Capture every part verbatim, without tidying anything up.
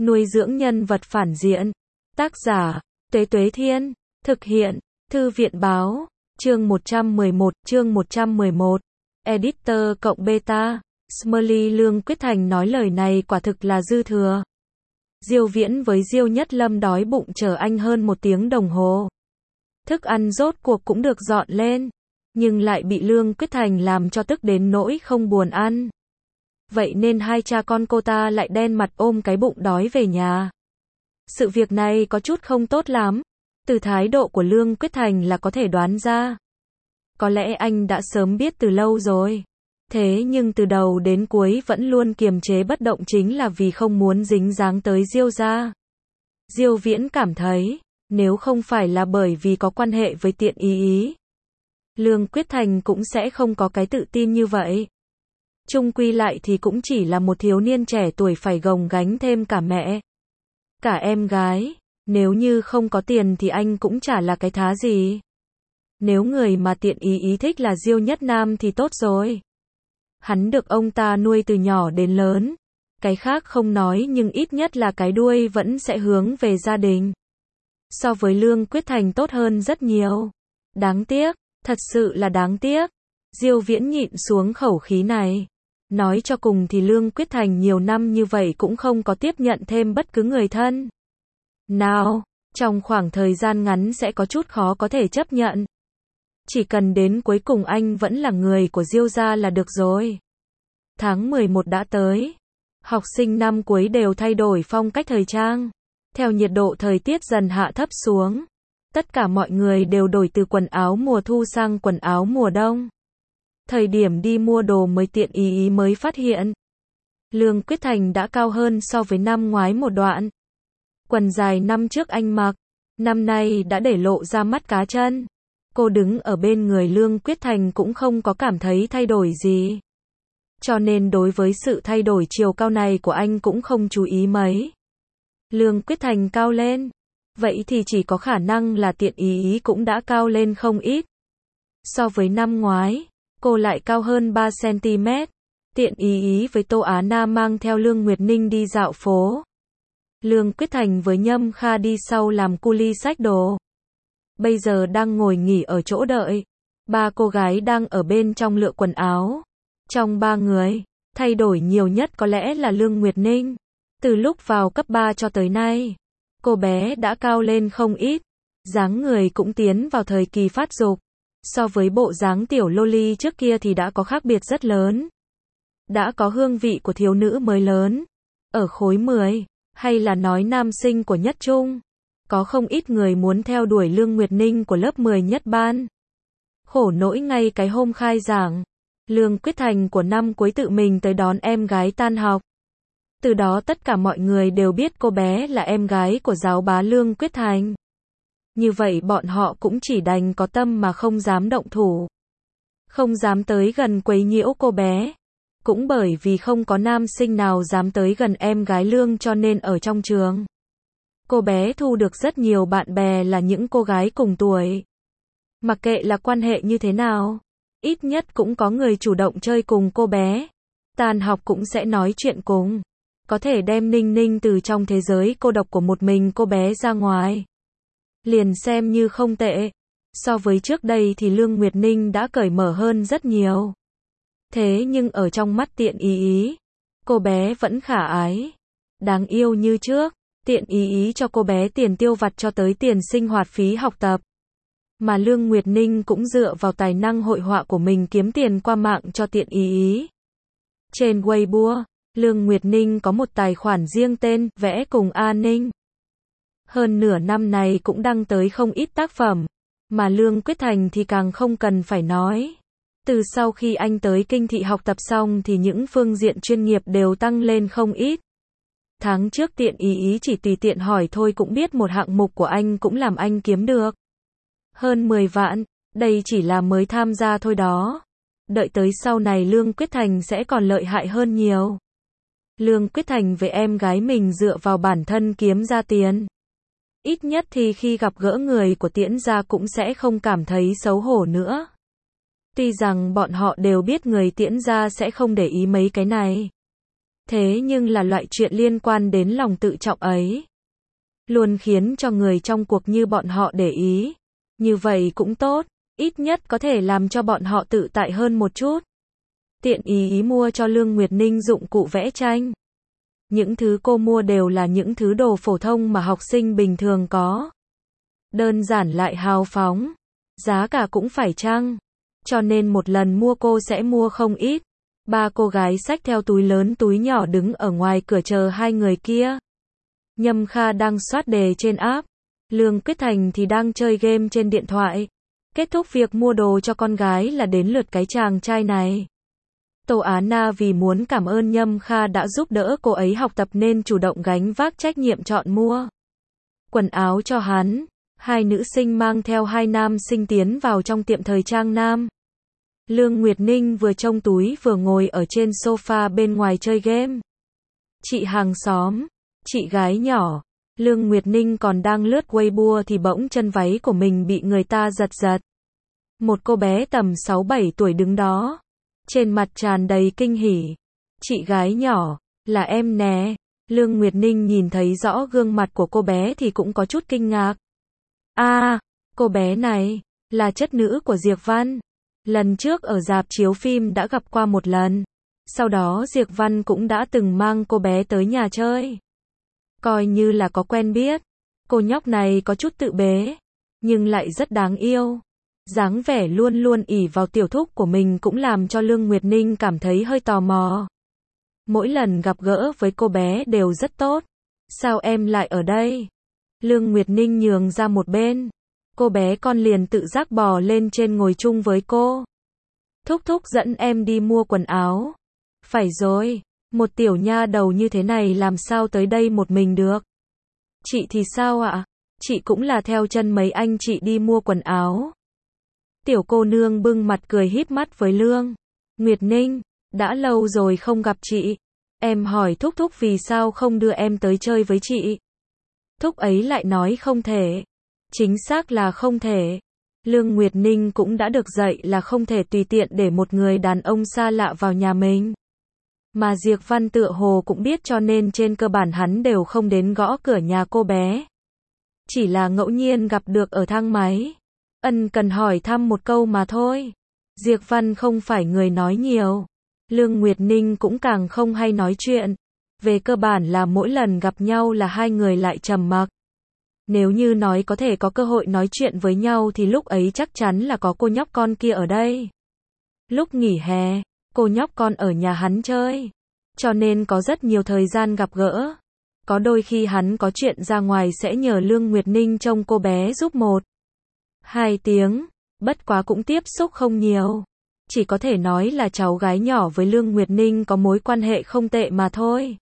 Nuôi dưỡng nhân vật phản diện. Tác giả, Tuế Tuế Thiên. Thực hiện, Thư viện Báo. Chương một trăm mười một, chương một trăm mười một. Editor cộng beta. Smiley Lương Quyết Thành nói lời này quả thực là dư thừa. Diêu Viễn với Diêu Nhất Lâm đói bụng chờ anh hơn một tiếng đồng hồ. Thức ăn rốt cuộc cũng được dọn lên, nhưng lại bị Lương Quyết Thành làm cho tức đến nỗi không buồn ăn. Vậy nên hai cha con cô ta lại đen mặt ôm cái bụng đói về nhà. Sự việc này có chút không tốt lắm. Từ thái độ của Lương Quyết Thành là có thể đoán ra. Có lẽ anh đã sớm biết từ lâu rồi. Thế nhưng từ đầu đến cuối vẫn luôn kiềm chế bất động chính là vì không muốn dính dáng tới Diêu gia. Diêu Viễn cảm thấy, nếu không phải là bởi vì có quan hệ với Tiện Ý Ý, Lương Quyết Thành cũng sẽ không có cái tự tin như vậy. Chung quy lại thì cũng chỉ là một thiếu niên trẻ tuổi phải gồng gánh thêm cả mẹ, cả em gái. Nếu như không có tiền thì anh cũng chả là cái thá gì. Nếu người mà Tiện Ý Ý thích là Diêu Nhất Nam thì tốt rồi. Hắn được ông ta nuôi từ nhỏ đến lớn. Cái khác không nói nhưng ít nhất là cái đuôi vẫn sẽ hướng về gia đình. So với Lương Quyết Thành tốt hơn rất nhiều. Đáng tiếc, thật sự là đáng tiếc. Diêu Viễn nhịn xuống khẩu khí này. Nói cho cùng thì Lương Quyết Thành nhiều năm như vậy cũng không có tiếp nhận thêm bất cứ người thân nào. Trong khoảng thời gian ngắn sẽ có chút khó có thể chấp nhận. Chỉ cần đến cuối cùng anh vẫn là người của Diêu gia là được rồi. Tháng mười một đã tới. Học sinh năm cuối đều thay đổi phong cách thời trang. Theo nhiệt độ thời tiết dần hạ thấp xuống, tất cả mọi người đều đổi từ quần áo mùa thu sang quần áo mùa đông. Thời điểm đi mua đồ mới Tiện Ý Ý mới phát hiện. Lương Quyết Thành đã cao hơn so với năm ngoái một đoạn. Quần dài năm trước anh mặc, năm nay đã để lộ ra mắt cá chân. Cô đứng ở bên người Lương Quyết Thành cũng không có cảm thấy thay đổi gì. Cho nên đối với sự thay đổi chiều cao này của anh cũng không chú ý mấy. Lương Quyết Thành cao lên, vậy thì chỉ có khả năng là Tiện Ý Ý cũng đã cao lên không ít. So với năm ngoái, cô lại cao hơn ba xăng ti mét. Tiện Ý Ý với Tô Á Na mang theo Lương Nguyệt Ninh đi dạo phố. Lương Quyết Thành với Nhâm Kha đi sau làm cu li xách đồ. Bây giờ đang ngồi nghỉ ở chỗ đợi. Ba cô gái đang ở bên trong lựa quần áo. Trong ba người, thay đổi nhiều nhất có lẽ là Lương Nguyệt Ninh. Từ lúc vào cấp ba cho tới nay, cô bé đã cao lên không ít. Dáng người cũng tiến vào thời kỳ phát dục. So với bộ dáng tiểu loli trước kia thì đã có khác biệt rất lớn. Đã có hương vị của thiếu nữ mới lớn. Ở khối mười, hay là nói nam sinh của nhất trung, có không ít người muốn theo đuổi Lương Nguyệt Ninh của lớp mười nhất ban. Khổ nỗi ngay cái hôm khai giảng, Lương Quyết Thành của năm cuối tự mình tới đón em gái tan học. Từ đó tất cả mọi người đều biết cô bé là em gái của giáo bá Lương Quyết Thành. Như vậy bọn họ cũng chỉ đành có tâm mà không dám động thủ. Không dám tới gần quấy nhiễu cô bé. Cũng bởi vì không có nam sinh nào dám tới gần em gái Lương cho nên ở trong trường, cô bé thu được rất nhiều bạn bè là những cô gái cùng tuổi. Mặc kệ là quan hệ như thế nào, ít nhất cũng có người chủ động chơi cùng cô bé. Tan học cũng sẽ nói chuyện cùng. Có thể đem Ninh Ninh từ trong thế giới cô độc của một mình cô bé ra ngoài. Liền xem như không tệ. So với trước đây thì Lương Nguyệt Ninh đã cởi mở hơn rất nhiều. Thế nhưng ở trong mắt Tiện Ý Ý, cô bé vẫn khả ái, đáng yêu như trước. Tiện Ý Ý cho cô bé tiền tiêu vặt cho tới tiền sinh hoạt phí học tập. Mà Lương Nguyệt Ninh cũng dựa vào tài năng hội họa của mình kiếm tiền qua mạng cho Tiện Ý Ý. Trên Weibo, Lương Nguyệt Ninh có một tài khoản riêng tên Vẽ cùng A Ninh. Hơn nửa năm này cũng đăng tới không ít tác phẩm, mà Lương Quyết Thành thì càng không cần phải nói. Từ sau khi anh tới Kinh Thị học tập xong thì những phương diện chuyên nghiệp đều tăng lên không ít. Tháng trước Tiện Ý Ý chỉ tùy tiện hỏi thôi cũng biết một hạng mục của anh cũng làm anh kiếm được hơn mười vạn, đây chỉ là mới tham gia thôi đó. Đợi tới sau này Lương Quyết Thành sẽ còn lợi hại hơn nhiều. Lương Quyết Thành với em gái mình dựa vào bản thân kiếm ra tiền. Ít nhất thì khi gặp gỡ người của Tiễn gia cũng sẽ không cảm thấy xấu hổ nữa. Tuy rằng bọn họ đều biết người Tiễn gia sẽ không để ý mấy cái này. Thế nhưng là loại chuyện liên quan đến lòng tự trọng ấy, luôn khiến cho người trong cuộc như bọn họ để ý. Như vậy cũng tốt, ít nhất có thể làm cho bọn họ tự tại hơn một chút. Tiện ý, ý mua cho Lương Nguyệt Ninh dụng cụ vẽ tranh. Những thứ cô mua đều là những thứ đồ phổ thông mà học sinh bình thường có. Đơn giản lại hào phóng. Giá cả cũng phải chăng. Cho nên một lần mua cô sẽ mua không ít. Ba cô gái xách theo túi lớn túi nhỏ đứng ở ngoài cửa chờ hai người kia. Nhâm Kha đang soát đề trên app. Lương Quyết Thành thì đang chơi game trên điện thoại. Kết thúc việc mua đồ cho con gái là đến lượt cái chàng trai này. Tô Á Na vì muốn cảm ơn Nhâm Kha đã giúp đỡ cô ấy học tập nên chủ động gánh vác trách nhiệm chọn mua quần áo cho hắn. Hai nữ sinh mang theo hai nam sinh tiến vào trong tiệm thời trang nam. Lương Nguyệt Ninh vừa trông túi vừa ngồi ở trên sofa bên ngoài chơi game. Chị hàng xóm, chị gái nhỏ. Lương Nguyệt Ninh còn đang lướt Weibo thì bỗng chân váy của mình bị người ta giật giật. Một cô bé tầm sáu bảy tuổi đứng đó. Trên mặt tràn đầy kinh hỉ. Chị gái nhỏ, là em nè. Lương Nguyệt Ninh nhìn thấy rõ gương mặt của cô bé thì cũng có chút kinh ngạc. À, cô bé này, là chất nữ của Diệp Văn. Lần trước ở rạp chiếu phim đã gặp qua một lần. Sau đó Diệp Văn cũng đã từng mang cô bé tới nhà chơi. Coi như là có quen biết. Cô nhóc này có chút tự bế, nhưng lại rất đáng yêu. Dáng vẻ luôn luôn ỷ vào tiểu thúc của mình cũng làm cho Lương Nguyệt Ninh cảm thấy hơi tò mò. Mỗi lần gặp gỡ với cô bé đều rất tốt. Sao em lại ở đây? Lương Nguyệt Ninh nhường ra một bên. Cô bé con liền tự giác bò lên trên ngồi chung với cô. Thúc thúc dẫn em đi mua quần áo. Phải rồi, một tiểu nha đầu như thế này làm sao tới đây một mình được? Chị thì sao ạ? Chị cũng là theo chân mấy anh chị đi mua quần áo. Tiểu cô nương bưng mặt cười híp mắt với Lương Nguyệt Ninh, đã lâu rồi không gặp chị. Em hỏi thúc thúc vì sao không đưa em tới chơi với chị. Thúc ấy lại nói không thể. Chính xác là không thể. Lương Nguyệt Ninh cũng đã được dạy là không thể tùy tiện để một người đàn ông xa lạ vào nhà mình. Mà Diệp Văn tựa hồ cũng biết cho nên trên cơ bản hắn đều không đến gõ cửa nhà cô bé. Chỉ là ngẫu nhiên gặp được ở thang máy. Ân cần hỏi thăm một câu mà thôi. Diệp Văn không phải người nói nhiều. Lương Nguyệt Ninh cũng càng không hay nói chuyện. Về cơ bản là mỗi lần gặp nhau là hai người lại trầm mặc. Nếu như nói có thể có cơ hội nói chuyện với nhau thì lúc ấy chắc chắn là có cô nhóc con kia ở đây. Lúc nghỉ hè, cô nhóc con ở nhà hắn chơi. Cho nên có rất nhiều thời gian gặp gỡ. Có đôi khi hắn có chuyện ra ngoài sẽ nhờ Lương Nguyệt Ninh trông cô bé giúp một hai tiếng, bất quá cũng tiếp xúc không nhiều. Chỉ có thể nói là cháu gái nhỏ với Lương Nguyệt Ninh có mối quan hệ không tệ mà thôi.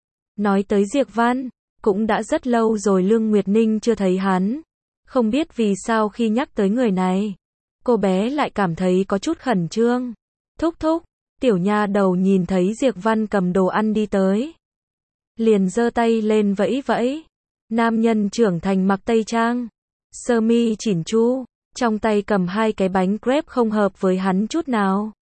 Nói tới Diệp Văn, cũng đã rất lâu rồi Lương Nguyệt Ninh chưa thấy hắn. Không biết vì sao khi nhắc tới người này, cô bé lại cảm thấy có chút khẩn trương. Thúc thúc, tiểu nha đầu nhìn thấy Diệp Văn cầm đồ ăn đi tới. Liền giơ tay lên vẫy vẫy. Nam nhân trưởng thành mặc tây trang, sơ mi chỉn chu, trong tay cầm hai cái bánh crepe không hợp với hắn chút nào.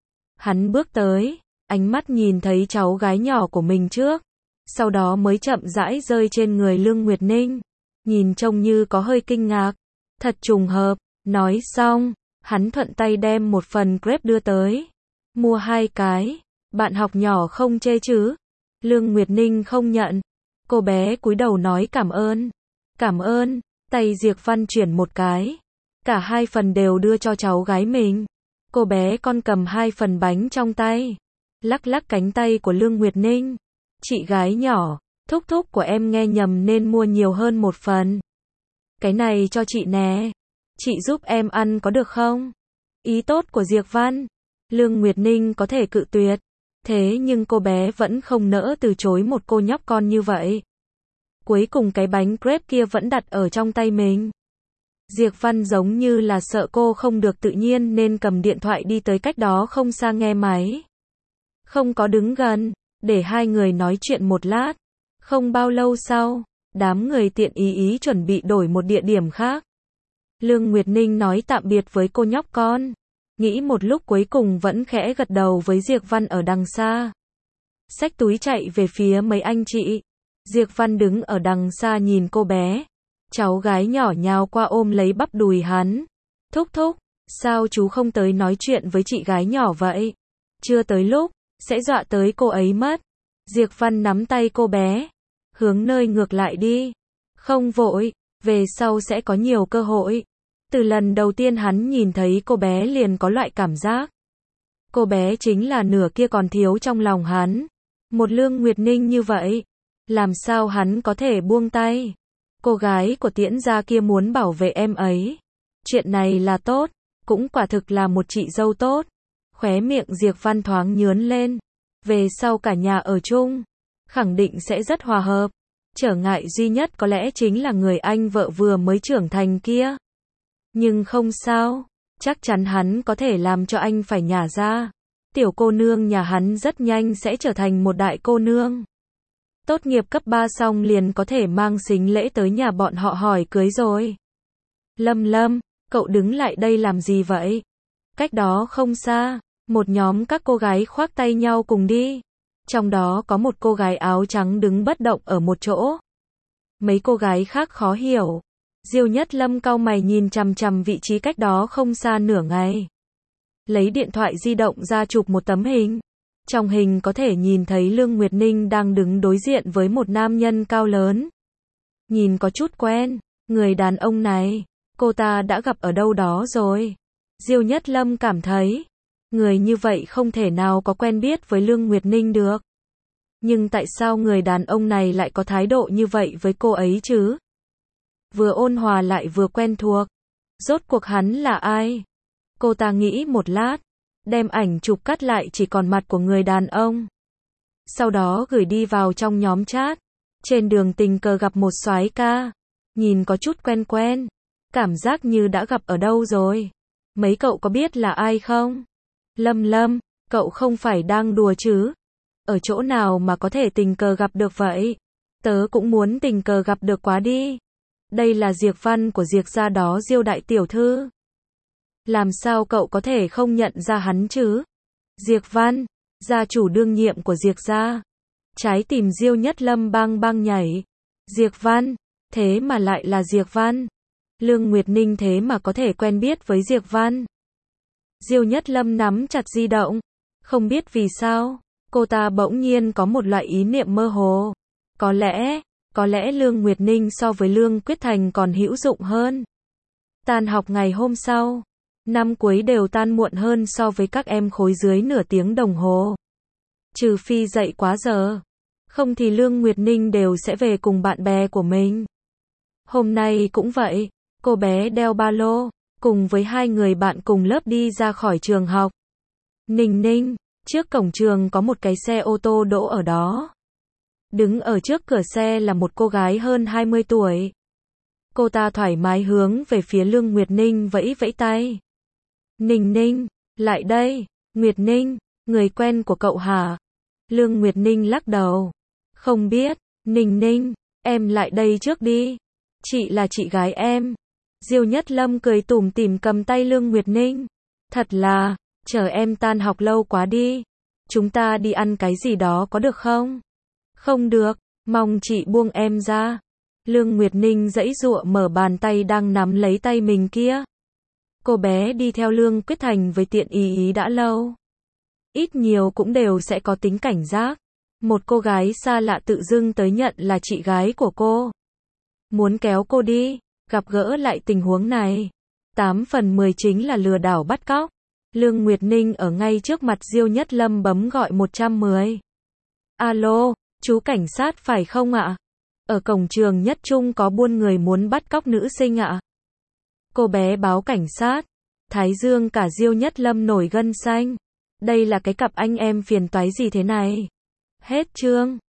Hắn bước tới, ánh mắt nhìn thấy cháu gái nhỏ của mình trước, sau đó mới chậm rãi rơi trên người Lương Nguyệt Ninh, nhìn trông như có hơi kinh ngạc. Thật trùng hợp, nói xong, hắn thuận tay đem một phần crepe đưa tới. Mua hai cái, bạn học nhỏ không chê chứ? Lương Nguyệt Ninh không nhận. Cô bé cúi đầu nói cảm ơn. Cảm ơn, tay Diệp Văn chuyển một cái. Cả hai phần đều đưa cho cháu gái mình. Cô bé con cầm hai phần bánh trong tay, lắc lắc cánh tay của Lương Nguyệt Ninh. Chị gái nhỏ, thúc thúc của em nghe nhầm nên mua nhiều hơn một phần. Cái này cho chị nè. Chị giúp em ăn có được không? Ý tốt của Diệp Văn. Lương Nguyệt Ninh có thể cự tuyệt. Thế nhưng cô bé vẫn không nỡ từ chối một cô nhóc con như vậy. Cuối cùng cái bánh crepe kia vẫn đặt ở trong tay mình. Diệp Văn giống như là sợ cô không được tự nhiên nên cầm điện thoại đi tới cách đó không xa nghe máy. Không có đứng gần, để hai người nói chuyện một lát. Không bao lâu sau, đám người tiện ý ý chuẩn bị đổi một địa điểm khác. Lương Nguyệt Ninh nói tạm biệt với cô nhóc con. Nghĩ một lúc cuối cùng vẫn khẽ gật đầu với Diệp Văn ở đằng xa. xách túi chạy về phía mấy anh chị. Diệp Văn đứng ở đằng xa nhìn cô bé. Cháu gái nhỏ nhào qua ôm lấy bắp đùi hắn. Thúc thúc, sao chú không tới nói chuyện với chị gái nhỏ vậy? Chưa tới lúc, sẽ dọa tới cô ấy mất. Diệp Văn nắm tay cô bé, hướng nơi ngược lại đi. Không vội, về sau sẽ có nhiều cơ hội. Từ lần đầu tiên hắn nhìn thấy cô bé liền có loại cảm giác. Cô bé chính là nửa kia còn thiếu trong lòng hắn. Một Lương Nguyệt Ninh như vậy, làm sao hắn có thể buông tay? Cô gái của Tiễn gia kia muốn bảo vệ em ấy. Chuyện này là tốt, cũng quả thực là một chị dâu tốt. Khóe miệng Diệp Văn thoáng nhướn lên. Về sau cả nhà ở chung, khẳng định sẽ rất hòa hợp. Trở ngại duy nhất có lẽ chính là người anh vợ vừa mới trưởng thành kia. Nhưng không sao, chắc chắn hắn có thể làm cho anh phải nhả ra. Tiểu cô nương nhà hắn rất nhanh sẽ trở thành một đại cô nương. Tốt nghiệp cấp ba xong liền có thể mang sính lễ tới nhà bọn họ hỏi cưới rồi. Lâm Lâm, cậu đứng lại đây làm gì vậy? Cách đó không xa, một nhóm các cô gái khoác tay nhau cùng đi. Trong đó có một cô gái áo trắng đứng bất động ở một chỗ. Mấy cô gái khác khó hiểu. Diêu Nhất Lâm cau mày nhìn chằm chằm vị trí cách đó không xa nửa ngày. Lấy điện thoại di động ra chụp một tấm hình. Trong hình có thể nhìn thấy Lương Nguyệt Ninh đang đứng đối diện với một nam nhân cao lớn. Nhìn có chút quen, người đàn ông này, cô ta đã gặp ở đâu đó rồi. Diêu Nhất Lâm cảm thấy, người như vậy không thể nào có quen biết với Lương Nguyệt Ninh được. Nhưng tại sao người đàn ông này lại có thái độ như vậy với cô ấy chứ? Vừa ôn hòa lại vừa quen thuộc. Rốt cuộc hắn là ai? Cô ta nghĩ một lát, đem ảnh chụp cắt lại chỉ còn mặt của người đàn ông. Sau đó gửi đi vào trong nhóm chat. Trên đường tình cờ gặp một soái ca. Nhìn có chút quen quen. Cảm giác như đã gặp ở đâu rồi. Mấy cậu có biết là ai không? Lâm Lâm, cậu không phải đang đùa chứ? Ở chỗ nào mà có thể tình cờ gặp được vậy? Tớ cũng muốn tình cờ gặp được quá đi. Đây là Diệp Văn của Diệp gia đó, Diêu đại tiểu thư. Làm sao cậu có thể không nhận ra hắn chứ? Diệp Văn, gia chủ đương nhiệm của Diệp gia. Trái tim Diêu Nhất Lâm bang bang nhảy. Diệp Văn, thế mà lại là Diệp Văn. Lương Nguyệt Ninh thế mà có thể quen biết với Diệp Văn. Diêu Nhất Lâm nắm chặt di động. Không biết vì sao, cô ta bỗng nhiên có một loại ý niệm mơ hồ. Có lẽ, có lẽ Lương Nguyệt Ninh so với Lương Quyết Thành còn hữu dụng hơn. Tan học ngày hôm sau, năm cuối đều tan muộn hơn so với các em khối dưới nửa tiếng đồng hồ. Trừ phi dậy quá giờ. Không thì Lương Nguyệt Ninh đều sẽ về cùng bạn bè của mình. Hôm nay cũng vậy, cô bé đeo ba lô, cùng với hai người bạn cùng lớp đi ra khỏi trường học. Ninh Ninh, trước cổng trường có một cái xe ô tô đỗ ở đó. Đứng ở trước cửa xe là một cô gái hơn hai mươi tuổi. Cô ta thoải mái hướng về phía Lương Nguyệt Ninh vẫy vẫy tay. Ninh Ninh, lại đây. Nguyệt Ninh, người quen của cậu hả? Lương Nguyệt Ninh lắc đầu. Không biết. Ninh Ninh, em lại đây trước đi. Chị là chị gái em. Diêu Nhất Lâm cười tủm tỉm cầm tay Lương Nguyệt Ninh. Thật là, chờ em tan học lâu quá đi. Chúng ta đi ăn cái gì đó có được không? Không được, mong chị buông em ra. Lương Nguyệt Ninh giãy giụa mở bàn tay đang nắm lấy tay mình kia. Cô bé đi theo Lương Quyết Thành với Tiện Ý Ý đã lâu. Ít nhiều cũng đều sẽ có tính cảnh giác. Một cô gái xa lạ tự dưng tới nhận là chị gái của cô. Muốn kéo cô đi, gặp gỡ lại tình huống này. tám phần mười chính là lừa đảo bắt cóc. Lương Nguyệt Ninh ở ngay trước mặt Diêu Nhất Lâm bấm gọi một trăm mười. Alo, chú cảnh sát phải không ạ? Ở cổng trường Nhất Trung có buôn người muốn bắt cóc nữ sinh ạ. Cô bé báo cảnh sát. Thái dương cả Diêu Nhất Lâm nổi gân xanh. Đây là cái cặp anh em phiền toái gì thế này? Hết chương.